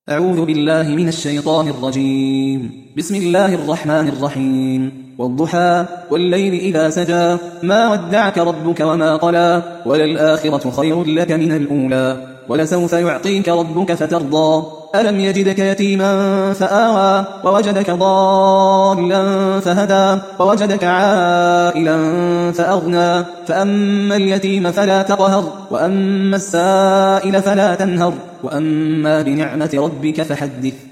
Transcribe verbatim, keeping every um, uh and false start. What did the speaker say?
أعوذ بالله من الشيطان الرجيم. بسم الله الرحمن الرحيم. والضحى والليل إذا سجى ما ودعك ربك وما قلى وللآخرة خير لك من الأولى ولسوف يعطيك ربك فترضى ألم يجدك يتيما فآوى ووجدك ضالا فهدى ووجدك عائلا فأغنى فأما اليتيم فلا تقهر وأما السائل فلا تنهر وأما بنعمة ربك فحدث.